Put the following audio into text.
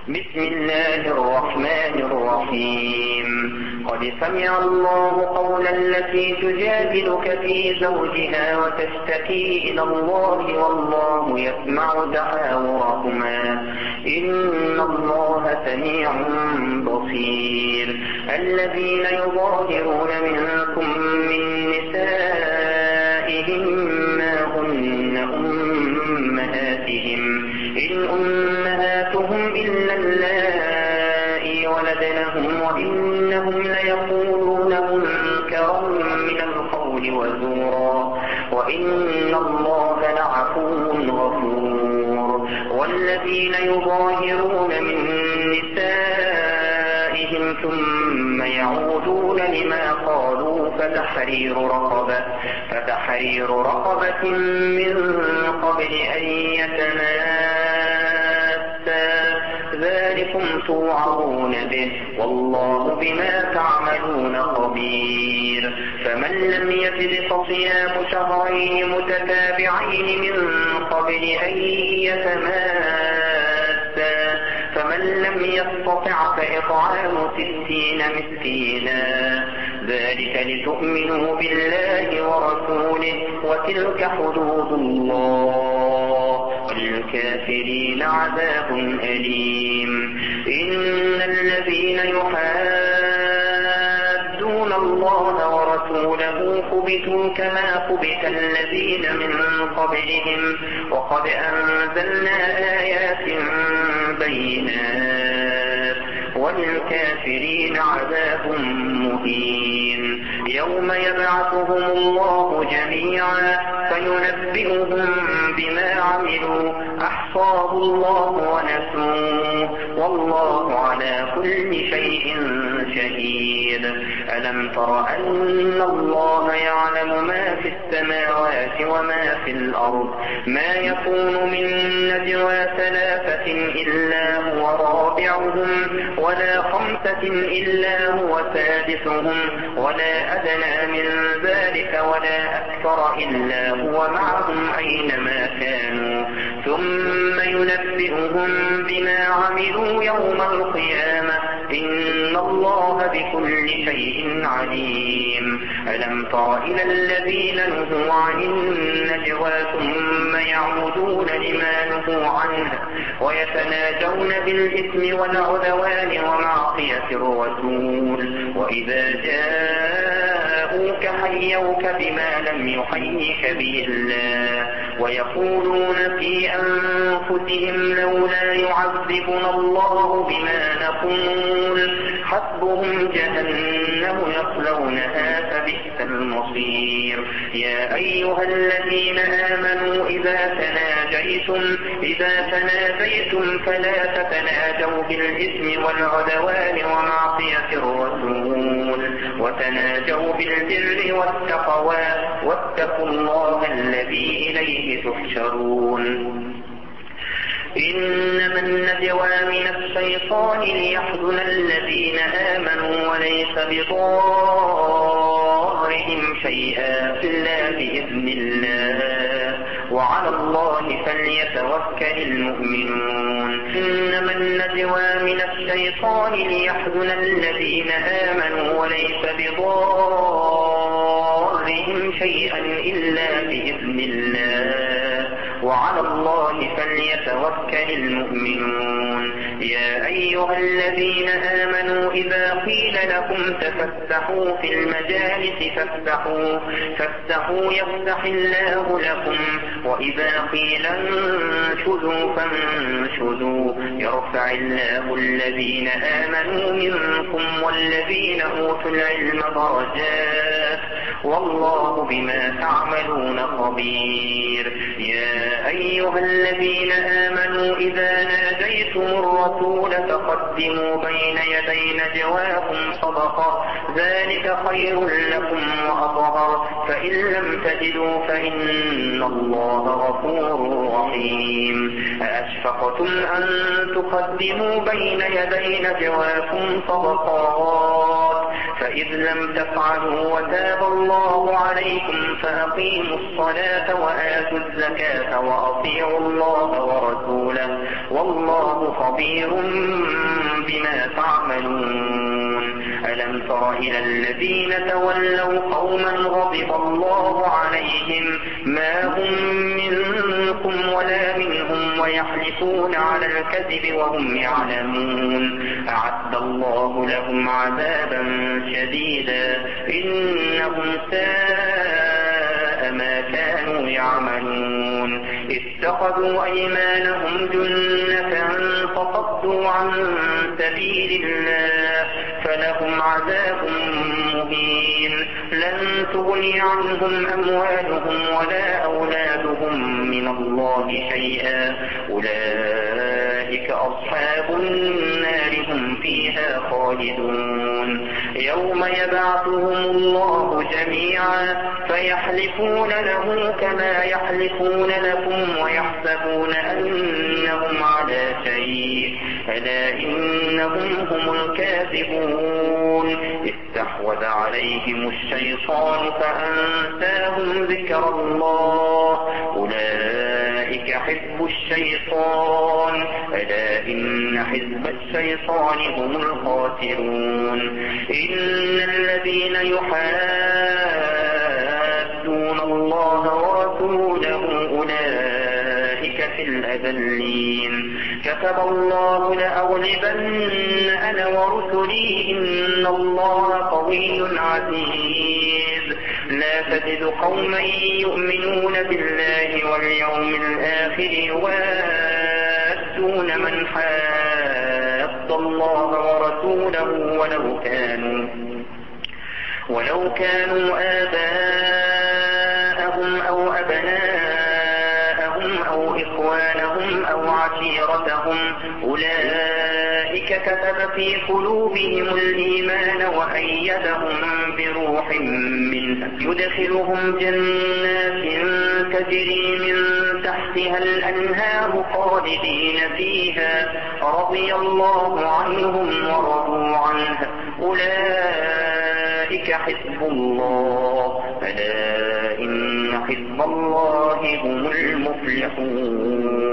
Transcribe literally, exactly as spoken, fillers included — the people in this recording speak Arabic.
بسم الله الرحمن الرحيم. قد سمع الله قول التي تجادلك في زوجها وتشتكي إلى الله والله يسمع تحاوركما إن الله سميع بصير. الذين يظاهرون منكم من نسائهم ما هن أمهاتهم إن أمهاتهم إلا اللائي ولدنهم وإنهم ليقولون منكرا من القول وزورا وإن الله لعفو غفور. والذين يظاهرون من نسائهم ثم يعودون لما قالوا فتحرير رقبة فتحرير رقبة من قبل أن يتماسا ذلكم توعظون به والله بما تعملون خبير. فمن لم يجد فصيام شهرين متتابعين من قبل أن يتماسا فمن لم يستطع فإطعام ستين مسكينا ذلك لتؤمنوا بالله ورسوله وتلك حدود الله وللكافرين عذاب أليم. إن الذين يحادون الله ورسوله كبتوا كما كبت الذين من قبلهم وقد أنزلنا آيات بينات وللكافرين عذاب مهين. يوم يبعثهم الله جميعا فينبئهم بما عملوا أحصاه الله ونسوه والله على كل شيء شهيد. ألم تر أن الله يعلم ما في السماوات وما في الأرض ما يكون من نجوى ثلاثة إلا هو رابعهم ولا خمسة إلا هو سادسهم ولا أدنى من ذلك ولا أكثر إلا هو معهم أينما كانوا ثم ينبئهم بما عملوا يوم القيامة إن الله بكل شيء عليم. ألم تر إلى الذين نهوا عن النجوى ثم يعودون لما نهوا عنه ويتناجون بالإثم والعدوان ومعصية الرسول وإذا جاءوك حيوك بما لم يحيك به الله ويقولون في أنفسهم لولا يعذبنا الله بما نقول حسبهم جهنم يصلونها فبئس المصير. يا أيها الذين آمنوا إذا تناجيتم إذا تناجيتم فلا تتناجوا بالإثم والعدوان ومعصية الرسول وتناجوا بالبر والتقوى واتقوا الله الذي إليه تحشرون. إنما النجوى من الشيطان ليحزن الذين آمنوا وليس بضارهم شيئا إلا بإذن الله وعلى الله فليتوكل المؤمنون. إنما النجوى من الشيطان ليحزن الذين آمنوا وليس بضارهم شيئا إلا بإذن الله وعلى الله فليتوكل المؤمنون. يا أيها الذين آمنوا إذا قيل لكم تفسحوا في المجالس فافسحوا فافسحوا يفسح الله لكم وإذا قيل انشزوا فانشزوا يرفع الله الذين آمنوا منكم والذين أوتوا العلم درجات والله بما تعملون خبير. يا أيها الذين آمنوا إذا ناجيتم الرسول فقدموا بين يدي نجواكم صدقة ذلك خير لكم وأطهر فإن لم تجدوا فإن الله غفور رحيم. أأشفقتم أن تقدموا بين يدي نجواكم صدقات فإذ لم تفعلوا وتاب الله عليكم فأقيموا الصلاة وآتوا الزكاة وأطيعوا الله ورسوله والله خبير بما تعملون. ألم تر إلى الذين تولوا قوما غضب الله عليهم ما هم منكم ولا منهم ويحلفون على الكذب وهم يعلمون أعد الله لهم عذابا شديدا إنهم ساء ما كانوا يعملون. اتخذوا أيمانهم جنة فصدوا عن سبيل الله فلهم عذاب مهين لن تغني عنهم أموالهم ولا أولادهم من الله شيئا أولئك أصحاب النار هم فيها خالدون. يوم يبعثهم الله جميعا فيحلفون له كما يحلفون لكم ويحسبون أنهم على شيء ألا إنهم هم الكاذبون. استحوذ عليهم الشيطان فأنساهم ذكر الله أولئك حزب الشيطان ألا إن حزب الشيطان هم الخاسرون. إن الذين يحادون الله ورسوله أولئك في الأذلين. كتب الله لأغلبن أنا ورسلي إن الله قوي عزيز. لا تجد قوما يؤمنون بالله واليوم الآخر يوادون من حاد الله ورسوله ولو كانوا ولو كانوا آباءهم أو أبناءهم أو إخوانهم أو عشيرتهم أولئك كتب في قلوبهم الإيمان وأيدهم بروح منه يدخلهم جنات تجري من تحتها الأنهار خالدين فيها رضي الله عنهم ورضوا عنه أولئك حزب الله ألا إن حزب الله هم المفلحون.